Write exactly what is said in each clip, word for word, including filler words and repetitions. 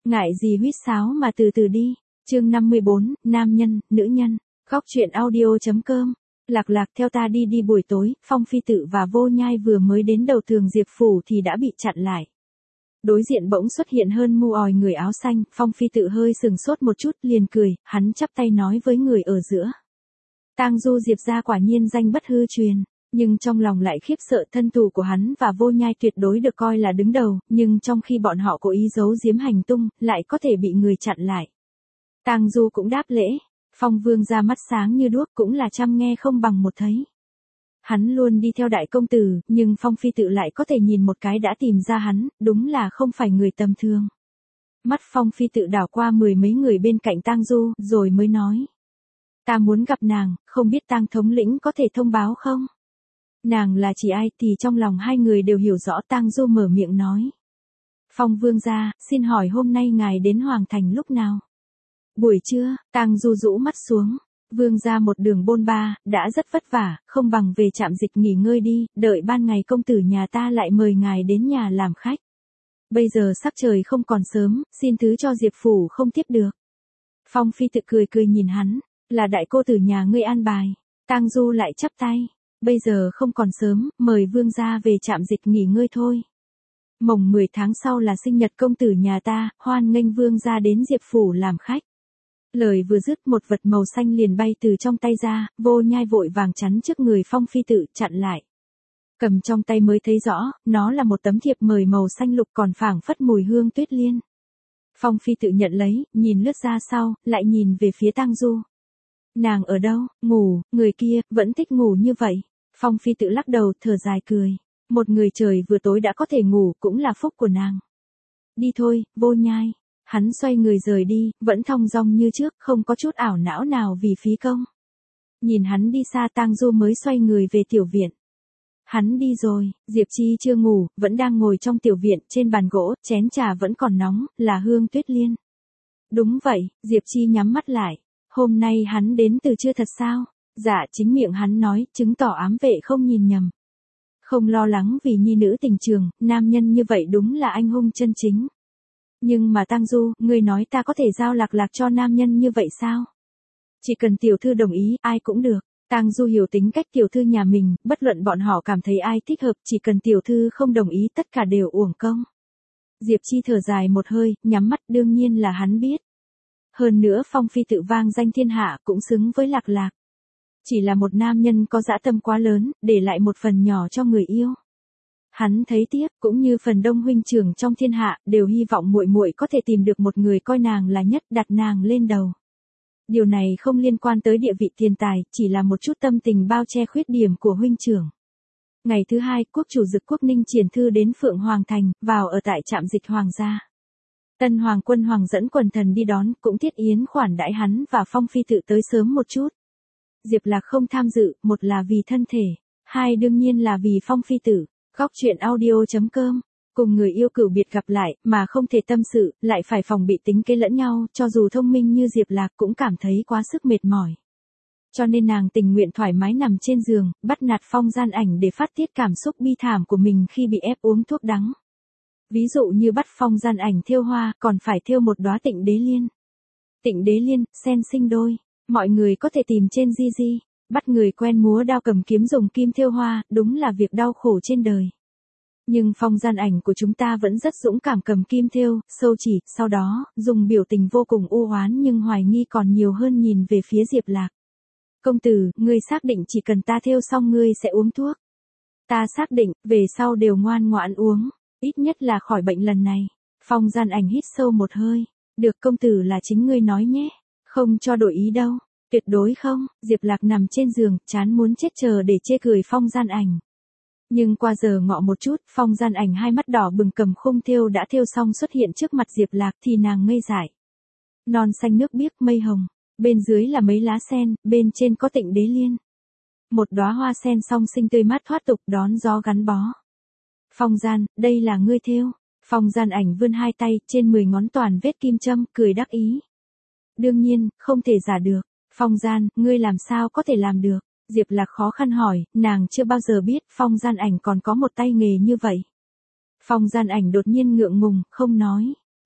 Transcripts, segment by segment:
Ngại gì huýt sáo mà từ từ đi. Chương năm mươi bốn, nam nhân, nữ nhân. Góc truyện audio chấm com. Lạc Lạc theo ta đi đi buổi tối, Phong Phi Tự và Vô Nhai vừa mới đến đầu tường Diệp phủ thì đã bị chặn lại. Đối diện bỗng xuất hiện hơn mu òi người áo xanh, Phong Phi Tự hơi sừng sốt một chút, liền cười, hắn chắp tay nói với người ở giữa. Tang Du Diệp gia quả nhiên danh bất hư truyền, nhưng trong lòng lại khiếp sợ thân tù của hắn và Vô Nhai tuyệt đối được coi là đứng đầu, nhưng trong khi bọn họ cố ý giấu giếm hành tung, lại có thể bị người chặn lại. Tang Du cũng đáp lễ, Phong Vương ra mắt sáng như đuốc cũng là trăm nghe không bằng một thấy. Hắn luôn đi theo đại công tử, nhưng Phong Phi Tự lại có thể nhìn một cái đã tìm ra hắn, đúng là không phải người tầm thường. Mắt Phong Phi Tự đảo qua mười mấy người bên cạnh Tang Du, rồi mới nói. Ta muốn gặp nàng, không biết Tang thống lĩnh có thể thông báo không? Nàng là chỉ ai thì trong lòng hai người đều hiểu rõ. Tang Du mở miệng nói. Phong Vương gia, xin hỏi hôm nay ngài đến Hoàng Thành lúc nào? Buổi trưa, Tang Du rũ mắt xuống. Vương gia một đường bôn ba, đã rất vất vả, không bằng về trạm dịch nghỉ ngơi đi, đợi ban ngày công tử nhà ta lại mời ngài đến nhà làm khách. Bây giờ sắc trời không còn sớm, xin thứ cho Diệp phủ không tiếp được. Phong Phi Tự cười cười nhìn hắn, là đại cô tử nhà ngươi an bài. Tang Du lại chắp tay, bây giờ không còn sớm, mời vương gia về trạm dịch nghỉ ngơi thôi. Mồng mười tháng sau là sinh nhật công tử nhà ta, hoan nghênh vương gia đến Diệp phủ làm khách. Lời vừa dứt một vật màu xanh liền bay từ trong tay ra, Vô Nhai vội vàng chắn trước người Phong Phi Tự chặn lại. Cầm trong tay mới thấy rõ, nó là một tấm thiệp mời màu xanh lục còn phảng phất mùi hương tuyết liên. Phong Phi Tự nhận lấy, nhìn lướt ra sau, lại nhìn về phía Tang Du. Nàng ở đâu, ngủ, người kia, vẫn thích ngủ như vậy. Phong Phi Tự lắc đầu, thở dài cười. Một người trời vừa tối đã có thể ngủ, cũng là phúc của nàng. Đi thôi, Vô Nhai. Hắn xoay người rời đi, vẫn thong dong như trước, không có chút ảo não nào vì phí công. Nhìn hắn đi xa, Tang Du mới xoay người về tiểu viện. Hắn đi rồi, Diệp Chi chưa ngủ, vẫn đang ngồi trong tiểu viện, trên bàn gỗ, chén trà vẫn còn nóng, là hương tuyết liên. Đúng vậy, Diệp Chi nhắm mắt lại. Hôm nay hắn đến từ chưa thật sao? Dạ, chính miệng hắn nói, chứng tỏ ám vệ không nhìn nhầm. Không lo lắng vì nhi nữ tình trường, nam nhân như vậy đúng là anh hùng chân chính. Nhưng mà Tang Du, ngươi nói ta có thể giao Lạc Lạc cho nam nhân như vậy sao? Chỉ cần tiểu thư đồng ý, ai cũng được. Tang Du hiểu tính cách tiểu thư nhà mình, bất luận bọn họ cảm thấy ai thích hợp, chỉ cần tiểu thư không đồng ý tất cả đều uổng công. Diệp Chi thở dài một hơi, nhắm mắt, đương nhiên là hắn biết. Hơn nữa Phong Phi Tự vang danh thiên hạ cũng xứng với Lạc Lạc. Chỉ là một nam nhân có dã tâm quá lớn, để lại một phần nhỏ cho người yêu. Hắn thấy tiếp, cũng như phần đông huynh trưởng trong thiên hạ, đều hy vọng muội muội có thể tìm được một người coi nàng là nhất, đặt nàng lên đầu. Điều này không liên quan tới địa vị tiền tài, chỉ là một chút tâm tình bao che khuyết điểm của huynh trưởng. Ngày thứ hai, quốc chủ Dực Quốc Ninh triển thư đến Phượng Hoàng Thành, vào ở tại trạm dịch hoàng gia. Tân Hoàng Quân Hoàng dẫn quần thần đi đón, cũng thiết yến khoản đãi hắn và Phong Phi Tự tới sớm một chút. Diệp Lạc không tham dự, một là vì thân thể, hai đương nhiên là vì Phong Phi Tự. Góc truyện audio chấm com. Cùng người yêu cửu biệt gặp lại, mà không thể tâm sự, lại phải phòng bị tính kế lẫn nhau, cho dù thông minh như Diệp Lạc cũng cảm thấy quá sức mệt mỏi. Cho nên nàng tình nguyện thoải mái nằm trên giường, bắt nạt Phong Gian Ảnh để phát tiết cảm xúc bi thảm của mình khi bị ép uống thuốc đắng. Ví dụ như bắt Phong Gian Ảnh thêu hoa, còn phải thêu một đóa Tịnh Đế Liên. Tịnh Đế Liên, sen sinh đôi, mọi người có thể tìm trên Gi Gi. Bắt người quen múa đao cầm kiếm dùng kim thêu hoa, đúng là việc đau khổ trên đời. Nhưng Phong Gian Ảnh của chúng ta vẫn rất dũng cảm cầm kim thêu, sâu chỉ, sau đó, dùng biểu tình vô cùng u oán nhưng hoài nghi còn nhiều hơn nhìn về phía Diệp Lạc. Công tử, ngươi xác định chỉ cần ta thêu xong ngươi sẽ uống thuốc. Ta xác định, về sau đều ngoan ngoãn uống, ít nhất là khỏi bệnh lần này. Phong Gian Ảnh hít sâu một hơi. Được, công tử là chính ngươi nói nhé, không cho đổi ý đâu. Tuyệt đối không, Diệp Lạc nằm trên giường, chán muốn chết chờ để chê cười Phong Gian Ảnh. Nhưng qua giờ ngọ một chút, Phong Gian Ảnh hai mắt đỏ bừng cầm khung thêu đã thêu xong xuất hiện trước mặt Diệp Lạc thì nàng ngây dại. Non xanh nước biếc mây hồng, bên dưới là mấy lá sen, bên trên có Tịnh Đế Liên. Một đóa hoa sen song sinh tươi mát thoát tục đón gió gắn bó. Phong Gian, đây là ngươi thêu. Phong Gian Ảnh vươn hai tay, trên mười ngón toàn vết kim châm, cười đắc ý. Đương nhiên, không thể giả được. Phong Gian, ngươi làm sao có thể làm được? Diệp Lạc khó khăn hỏi, nàng chưa bao giờ biết Phong Gian Ảnh còn có một tay nghề như vậy. Phong Gian Ảnh đột nhiên ngượng ngùng, không nói.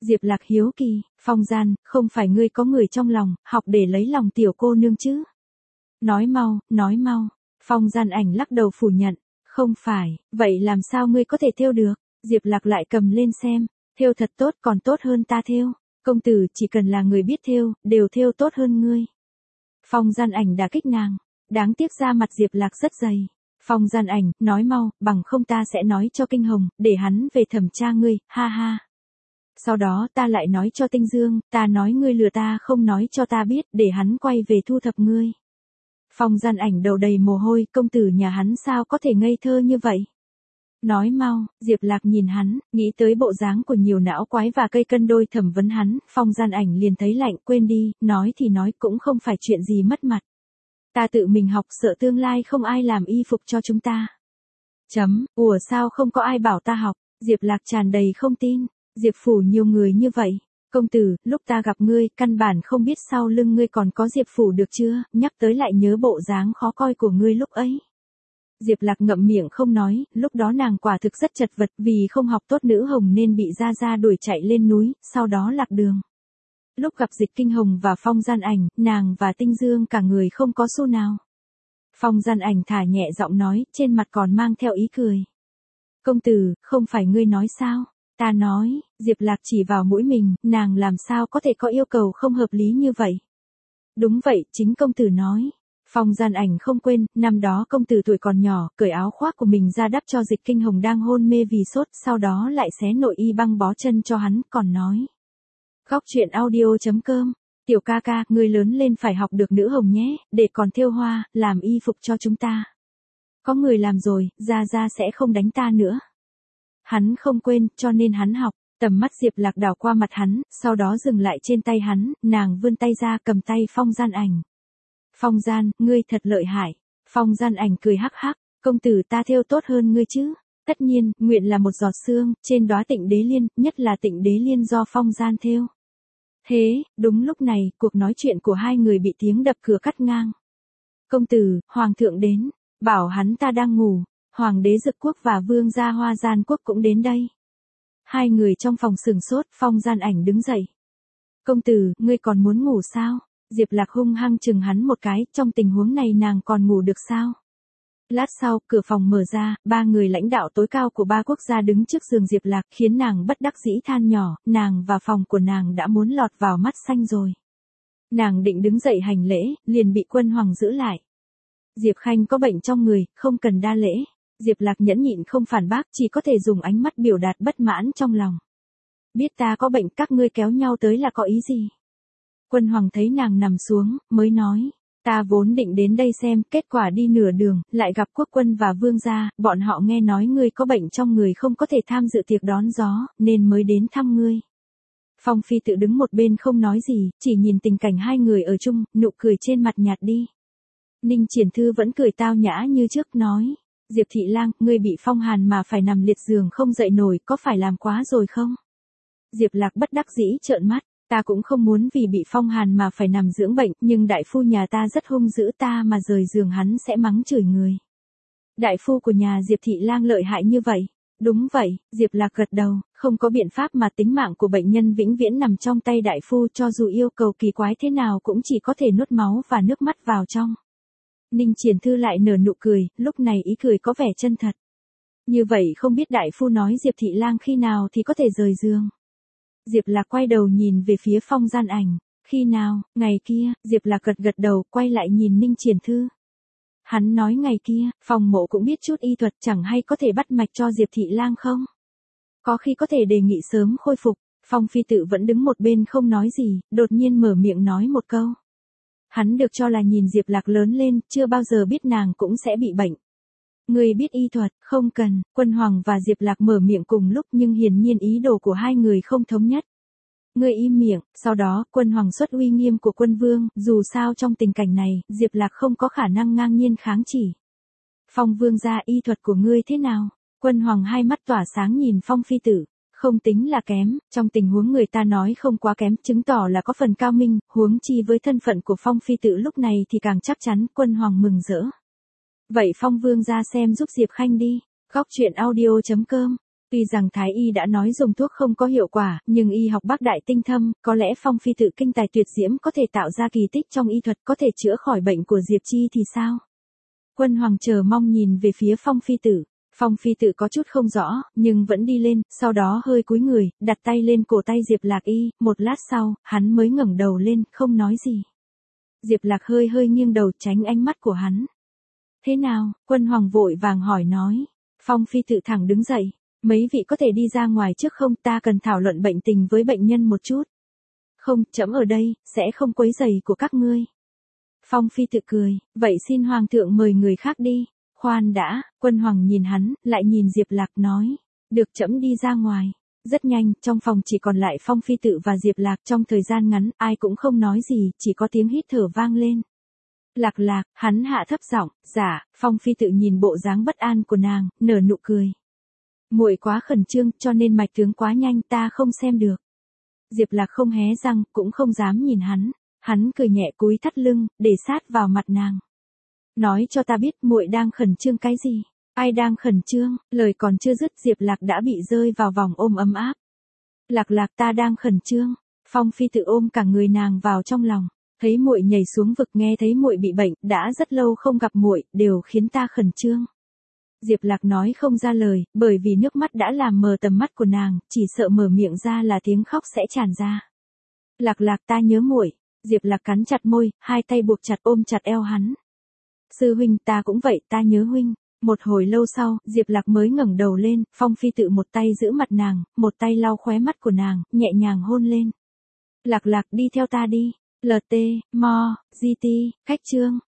Diệp Lạc hiếu kỳ, Phong Gian, không phải ngươi có người trong lòng, học để lấy lòng tiểu cô nương chứ? Nói mau, nói mau. Phong Gian Ảnh lắc đầu phủ nhận, không phải, vậy làm sao ngươi có thể thêu được? Diệp Lạc lại cầm lên xem, thêu thật tốt còn tốt hơn ta thêu. Công tử chỉ cần là người biết thêu, đều thêu tốt hơn ngươi. Phong Gian Ảnh đả kích nàng, đáng tiếc ra mặt Diệp Lạc rất dày. Phong Gian Ảnh, nói mau, bằng không ta sẽ nói cho Kinh Hồng, để hắn về thẩm tra ngươi, ha ha. Sau đó ta lại nói cho Tinh Dương, ta nói ngươi lừa ta không nói cho ta biết, để hắn quay về thu thập ngươi. Phong Gian Ảnh đầu đầy mồ hôi, công tử nhà hắn sao có thể ngây thơ như vậy? Nói mau, Diệp Lạc nhìn hắn, nghĩ tới bộ dáng của nhiều não quái và cây cân đôi thẩm vấn hắn, Phong Gian Ảnh liền thấy lạnh, quên đi, nói thì nói cũng không phải chuyện gì mất mặt. Ta tự mình học sợ tương lai không ai làm y phục cho chúng ta. Chấm, ủa sao không có ai bảo ta học, Diệp Lạc tràn đầy không tin, Diệp phủ nhiều người như vậy. Công tử, lúc ta gặp ngươi, căn bản không biết sau lưng ngươi còn có Diệp phủ được chưa, nhắc tới lại nhớ bộ dáng khó coi của ngươi lúc ấy. Diệp Lạc ngậm miệng không nói, lúc đó nàng quả thực rất chật vật vì không học tốt nữ hồng nên bị Gia Gia đuổi chạy lên núi, sau đó lạc đường. Lúc gặp Dịch Kinh Hồng và Phong Gian Ảnh, nàng và Tinh Dương cả người không có xu nào. Phong Gian Ảnh thả nhẹ giọng nói, trên mặt còn mang theo ý cười. Công tử, không phải ngươi nói sao? Ta nói, Diệp Lạc chỉ vào mũi mình, nàng làm sao có thể có yêu cầu không hợp lý như vậy? Đúng vậy, chính công tử nói. Phong Gian Ảnh không quên, năm đó công tử tuổi còn nhỏ, cởi áo khoác của mình ra đắp cho Dịch Kinh Hồng đang hôn mê vì sốt, sau đó lại xé nội y băng bó chân cho hắn, còn nói. Góc truyện audio chấm com, tiểu ca ca, người lớn lên phải học được nữ hồng nhé, để còn thêu hoa, làm y phục cho chúng ta. Có người làm rồi, Gia Gia sẽ không đánh ta nữa. Hắn không quên, cho nên hắn học. Tầm mắt Diệp Lạc đảo qua mặt hắn, sau đó dừng lại trên tay hắn, nàng vươn tay ra cầm tay Phong Gian Ảnh. Phong Gian, ngươi thật lợi hại. Phong Gian Ảnh cười hắc hắc, công tử ta thêu tốt hơn ngươi chứ. Tất nhiên, nguyện là một giọt sương, trên đóa Tịnh Đế Liên, nhất là Tịnh Đế Liên do Phong Gian thêu. Thế, đúng lúc này, cuộc nói chuyện của hai người bị tiếng đập cửa cắt ngang. Công tử, Hoàng thượng đến, bảo hắn ta đang ngủ, Hoàng đế Dực Quốc và Vương gia Hoa Gian Quốc cũng đến đây. Hai người trong phòng sừng sốt, Phong Gian Ảnh đứng dậy. Công tử, ngươi còn muốn ngủ sao? Diệp Lạc hung hăng chừng hắn một cái, trong tình huống này nàng còn ngủ được sao? Lát sau, cửa phòng mở ra, ba người lãnh đạo tối cao của ba quốc gia đứng trước giường Diệp Lạc, khiến nàng bất đắc dĩ than nhỏ, nàng và phòng của nàng đã muốn lọt vào mắt xanh rồi. Nàng định đứng dậy hành lễ, liền bị Quân Hoàng giữ lại. Diệp Khanh có bệnh trong người, không cần đa lễ. Diệp Lạc nhẫn nhịn không phản bác, chỉ có thể dùng ánh mắt biểu đạt bất mãn trong lòng. Biết ta có bệnh, các ngươi kéo nhau tới là có ý gì? Quân Hoàng thấy nàng nằm xuống, mới nói. Ta vốn định đến đây xem, kết quả đi nửa đường, lại gặp quốc quân và vương gia, bọn họ nghe nói ngươi có bệnh trong người không có thể tham dự tiệc đón gió, nên mới đến thăm ngươi. Phong Phi tự đứng một bên không nói gì, chỉ nhìn tình cảnh hai người ở chung, nụ cười trên mặt nhạt đi. Ninh Triển Thư vẫn cười tao nhã như trước nói. Diệp Thị Lang, ngươi bị phong hàn mà phải nằm liệt giường không dậy nổi, có phải làm quá rồi không? Diệp Lạc bất đắc dĩ trợn mắt. Ta cũng không muốn vì bị phong hàn mà phải nằm dưỡng bệnh, nhưng đại phu nhà ta rất hung dữ, ta mà rời giường hắn sẽ mắng chửi người. Đại phu của nhà Diệp Thị Lang lợi hại như vậy? Đúng vậy, Diệp Lạc gật đầu, không có biện pháp mà tính mạng của bệnh nhân vĩnh viễn nằm trong tay đại phu, cho dù yêu cầu kỳ quái thế nào cũng chỉ có thể nuốt máu và nước mắt vào trong. Ninh Triển Thư lại nở nụ cười, lúc này ý cười có vẻ chân thật. Như vậy không biết đại phu nói Diệp Thị Lang khi nào thì có thể rời giường. Diệp Lạc quay đầu nhìn về phía Phong Gian Ảnh. Khi nào, ngày kia, Diệp Lạc gật gật đầu, quay lại nhìn Ninh Triển Thư. Hắn nói ngày kia, Phong Mộ cũng biết chút y thuật, chẳng hay có thể bắt mạch cho Diệp Thị Lang không? Có khi có thể đề nghị sớm khôi phục. Phong Phi Tự vẫn đứng một bên không nói gì, đột nhiên mở miệng nói một câu. Hắn được cho là nhìn Diệp Lạc lớn lên, chưa bao giờ biết nàng cũng sẽ bị bệnh. Người biết y thuật, không cần. Quân Hoàng và Diệp Lạc mở miệng cùng lúc nhưng hiển nhiên ý đồ của hai người không thống nhất. Người im miệng, sau đó Quân Hoàng xuất uy nghiêm của Quân Vương, dù sao trong tình cảnh này, Diệp Lạc không có khả năng ngang nhiên kháng chỉ. Phong Vương gia, y thuật của ngươi thế nào? Quân Hoàng hai mắt tỏa sáng nhìn Phong Phi Tử. Không tính là kém, trong tình huống người ta nói không quá kém, chứng tỏ là có phần cao minh, huống chi với thân phận của Phong Phi Tự lúc này thì càng chắc chắn. Quân Hoàng mừng rỡ. Vậy Phong Vương ra xem giúp Diệp Khanh đi. Góc truyện audio chấm com Tuy rằng Thái y đã nói dùng thuốc không có hiệu quả, nhưng y học Bắc Đại tinh thâm, có lẽ Phong Phi Tự kinh tài tuyệt diễm có thể tạo ra kỳ tích trong y thuật, có thể chữa khỏi bệnh của Diệp Chi thì sao? Quân Hoàng chờ mong nhìn về phía Phong Phi Tự. Phong Phi Tự có chút không rõ, nhưng vẫn đi lên, sau đó hơi cúi người, đặt tay lên cổ tay Diệp Lạc Y, một lát sau, hắn mới ngẩng đầu lên, không nói gì. Diệp Lạc hơi hơi nghiêng đầu tránh ánh mắt của hắn. Thế nào? Quân Hoàng vội vàng hỏi nói. Phong Phi Tự thẳng đứng dậy. Mấy vị có thể đi ra ngoài trước không, ta cần thảo luận bệnh tình với bệnh nhân một chút. Không, trẫm ở đây, sẽ không quấy rầy của các ngươi. Phong Phi Tự cười, vậy xin Hoàng thượng mời người khác đi. Khoan đã, Quân Hoàng nhìn hắn, lại nhìn Diệp Lạc nói. Được, trẫm đi ra ngoài. Rất nhanh, trong phòng chỉ còn lại Phong Phi Tự và Diệp Lạc, trong thời gian ngắn, ai cũng không nói gì, chỉ có tiếng hít thở vang lên. Lạc Lạc, hắn hạ thấp giọng, dạ. Phong Phi Tự nhìn bộ dáng bất an của nàng, nở nụ cười. Muội quá khẩn trương, cho nên mạch tướng quá nhanh, ta không xem được. Diệp Lạc không hé răng, cũng không dám nhìn hắn. Hắn cười nhẹ cúi thắt lưng, để sát vào mặt nàng. Nói cho ta biết muội đang khẩn trương cái gì? Ai đang khẩn trương? Lời còn chưa dứt, Diệp Lạc đã bị rơi vào vòng ôm ấm áp. Lạc Lạc, ta đang khẩn trương. Phong Phi Tự ôm cả người nàng vào trong lòng. Thấy muội nhảy xuống vực, nghe thấy muội bị bệnh, đã rất lâu không gặp muội, đều khiến ta khẩn trương. Diệp Lạc nói không ra lời, bởi vì nước mắt đã làm mờ tầm mắt của nàng, chỉ sợ mở miệng ra là tiếng khóc sẽ tràn ra. Lạc Lạc, ta nhớ muội. Diệp Lạc cắn chặt môi, hai tay buộc chặt ôm chặt eo hắn. Sư huynh, ta cũng vậy, ta nhớ huynh. Một hồi lâu sau, Diệp Lạc mới ngẩng đầu lên, Phong Phi Tự một tay giữ mặt nàng, một tay lau khóe mắt của nàng, nhẹ nhàng hôn lên. Lạc Lạc, đi theo ta đi. lờ tê, Mo, giê tê, khách chương.